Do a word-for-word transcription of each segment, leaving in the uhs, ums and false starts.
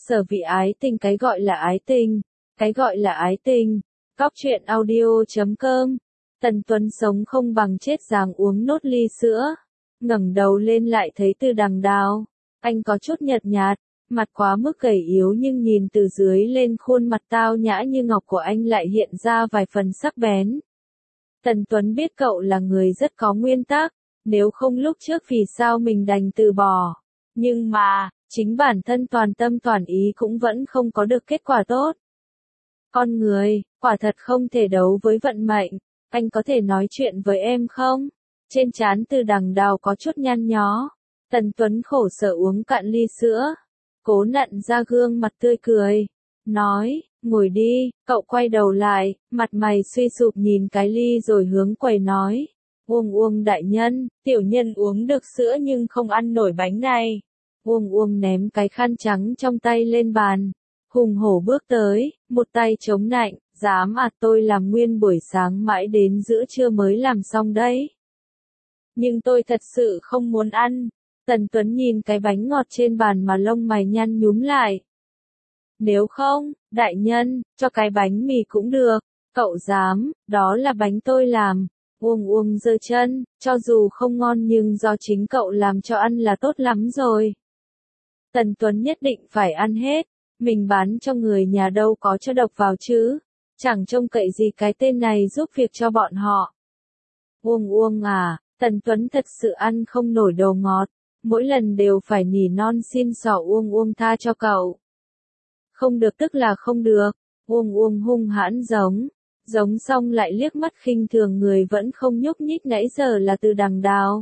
Sở vị ái tình. Cái gọi là ái tình, cái gọi là ái tình. Góc truyện audio chấm com. Tần Tuấn sống không bằng chết dáng uống nốt ly sữa. Ngẩng đầu lên lại thấy Từ Đằng Đào. Anh có chút nhợt nhạt, mặt quá mức gầy yếu, nhưng nhìn từ dưới lên khuôn mặt tao nhã như ngọc của anh lại hiện ra vài phần sắc bén. Tần Tuấn biết cậu là người rất có nguyên tắc, nếu không lúc trước vì sao mình đành từ bỏ. Nhưng mà, chính bản thân toàn tâm toàn ý cũng vẫn không có được kết quả tốt. Con người, quả thật không thể đấu với vận mệnh. Anh có thể nói chuyện với em không? Trên trán Từ Đằng Đào có chút nhăn nhó. Tần Tuấn khổ sở uống cạn ly sữa, cố nặn ra gương mặt tươi cười, nói, ngồi đi. Cậu quay đầu lại, mặt mày suy sụp nhìn cái ly rồi hướng quầy nói, Uông Uông đại nhân, tiểu nhân uống được sữa nhưng không ăn nổi bánh này. Uông Uông ném cái khăn trắng trong tay lên bàn, hùng hổ bước tới, một tay chống nạnh, dám à, tôi làm nguyên buổi sáng mãi đến giữa trưa mới làm xong đấy. Nhưng tôi thật sự không muốn ăn. Tần Tuấn nhìn cái bánh ngọt trên bàn mà lông mày nhăn nhúm lại. Nếu không, đại nhân, cho cái bánh mì cũng được. Cậu dám, đó là bánh tôi làm. Uông Uông giơ chân, cho dù không ngon nhưng do chính cậu làm cho ăn là tốt lắm rồi. Tần Tuấn nhất định phải ăn hết, mình bán cho người nhà đâu có cho độc vào chứ. Chẳng trông cậy gì cái tên này giúp việc cho bọn họ. Uông Uông à, Tần Tuấn thật sự ăn không nổi đồ ngọt. Mỗi lần đều phải nỉ non xin xỏ Uông Uông tha cho cậu. Không được tức là không được. Uông Uông hung hãn giống. Giống xong lại liếc mắt khinh thường người vẫn không nhúc nhích nãy giờ là Từ Đằng Đào.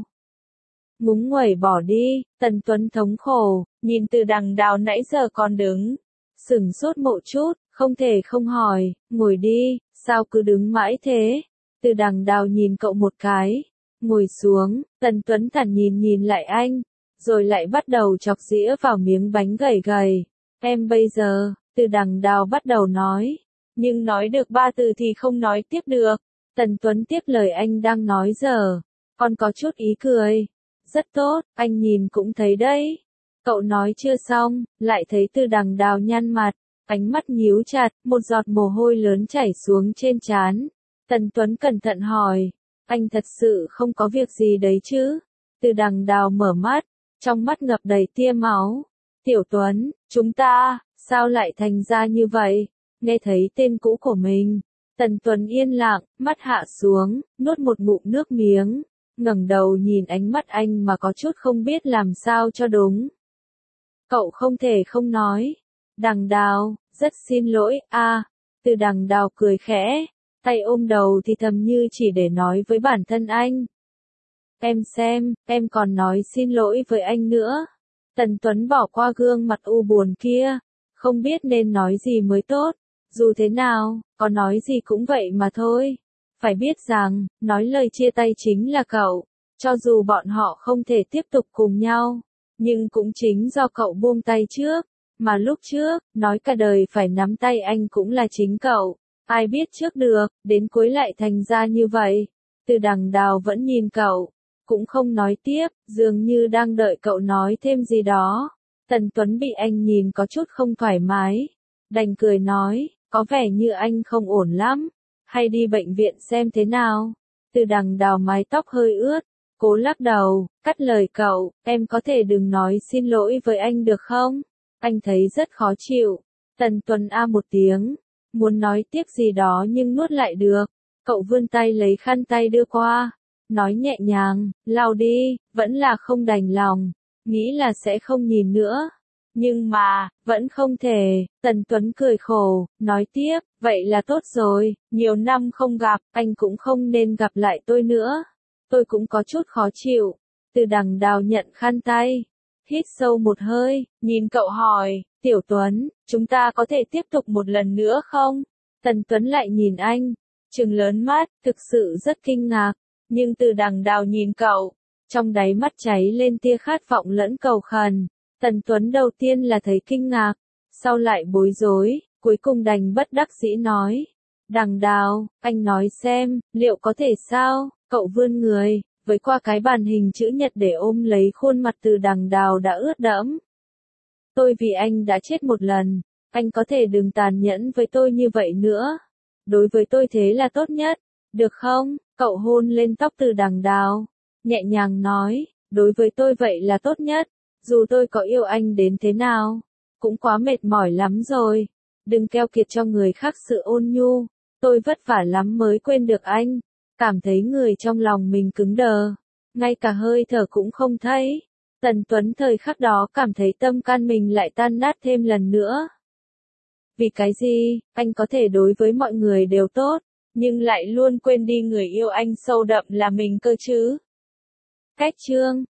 Ngúng nguẩy bỏ đi. Tần Tuấn thống khổ, nhìn Từ Đằng Đào nãy giờ còn đứng. Sửng sốt một chút, không thể không hỏi, ngồi đi, sao cứ đứng mãi thế? Từ Đằng Đào nhìn cậu một cái. Ngồi xuống. Tần Tuấn thản nhìn nhìn lại anh, rồi lại bắt đầu chọc dĩa vào miếng bánh gầy gầy. Em bây giờ, Từ Đằng Đào bắt đầu nói, nhưng nói được ba từ thì không nói tiếp được. Tần Tuấn tiếp lời anh đang nói giờ, còn có chút ý cười. Rất tốt, anh nhìn cũng thấy đấy. Cậu nói chưa xong, lại thấy Từ Đằng Đào nhăn mặt, ánh mắt nhíu chặt, một giọt mồ hôi lớn chảy xuống trên trán. Tần Tuấn cẩn thận hỏi, anh thật sự không có việc gì đấy chứ? Từ Đằng Đào mở mắt, trong mắt ngập đầy tia máu. Tiểu Tuấn, chúng ta, sao lại thành ra như vậy? Nghe thấy tên cũ của mình, Tần Tuấn yên lặng, mắt hạ xuống, nuốt một ngụm nước miếng, ngẩng đầu nhìn ánh mắt anh mà có chút không biết làm sao cho đúng. Cậu không thể không nói. Đằng Đào, rất xin lỗi, a. À, Từ Đằng Đào cười khẽ, tay ôm đầu thì thầm như chỉ để nói với bản thân anh. Em xem, em còn nói xin lỗi với anh nữa. Tần Tuấn bỏ qua gương mặt u buồn kia, không biết nên nói gì mới tốt. Dù thế nào, có nói gì cũng vậy mà thôi. Phải biết rằng, nói lời chia tay chính là cậu. Cho dù bọn họ không thể tiếp tục cùng nhau, nhưng cũng chính do cậu buông tay trước. Mà lúc trước, nói cả đời phải nắm tay anh cũng là chính cậu. Ai biết trước được, đến cuối lại thành ra như vậy. Từ Đằng Đào vẫn nhìn cậu, cũng không nói tiếp, dường như đang đợi cậu nói thêm gì đó. Tần Tuấn bị anh nhìn có chút không thoải mái, đành cười nói, có vẻ như anh không ổn lắm, hay đi bệnh viện xem thế nào. Từ Đằng Đào mái tóc hơi ướt, cố lắc đầu, cắt lời cậu, em có thể đừng nói xin lỗi với anh được không? Anh thấy rất khó chịu. Tần Tuấn a một tiếng, muốn nói tiếp gì đó nhưng nuốt lại được. Cậu vươn tay lấy khăn tay đưa qua, nói nhẹ nhàng, lau đi, vẫn là không đành lòng, nghĩ là sẽ không nhìn nữa. Nhưng mà, vẫn không thể. Tần Tuấn cười khổ, nói tiếp, vậy là tốt rồi, nhiều năm không gặp, anh cũng không nên gặp lại tôi nữa. Tôi cũng có chút khó chịu. Từ Đằng Đào nhận khăn tay, hít sâu một hơi, nhìn cậu hỏi, Tiểu Tuấn, chúng ta có thể tiếp tục một lần nữa không? Tần Tuấn lại nhìn anh, trừng lớn mắt, thực sự rất kinh ngạc. Nhưng Từ Đằng Đào nhìn cậu, trong đáy mắt cháy lên tia khát vọng lẫn cầu khẩn. Tần Tuấn đầu tiên là thấy kinh ngạc, sau lại bối rối, cuối cùng đành bất đắc dĩ nói. Đằng Đào, anh nói xem, liệu có thể sao? Cậu vươn người, với qua cái bàn hình chữ nhật để ôm lấy khuôn mặt Từ Đằng Đào đã ướt đẫm. Tôi vì anh đã chết một lần, anh có thể đừng tàn nhẫn với tôi như vậy nữa. Đối với tôi thế là tốt nhất, được không? Cậu hôn lên tóc Từ Đằng Đào, nhẹ nhàng nói, đối với tôi vậy là tốt nhất, dù tôi có yêu anh đến thế nào, cũng quá mệt mỏi lắm rồi. Đừng keo kiệt cho người khác sự ôn nhu, tôi vất vả lắm mới quên được anh, cảm thấy người trong lòng mình cứng đờ, ngay cả hơi thở cũng không thấy. Tần Tuấn thời khắc đó cảm thấy tâm can mình lại tan nát thêm lần nữa. Vì cái gì, anh có thể đối với mọi người đều tốt, nhưng lại luôn quên đi người yêu anh sâu đậm là mình cơ chứ? Cách chương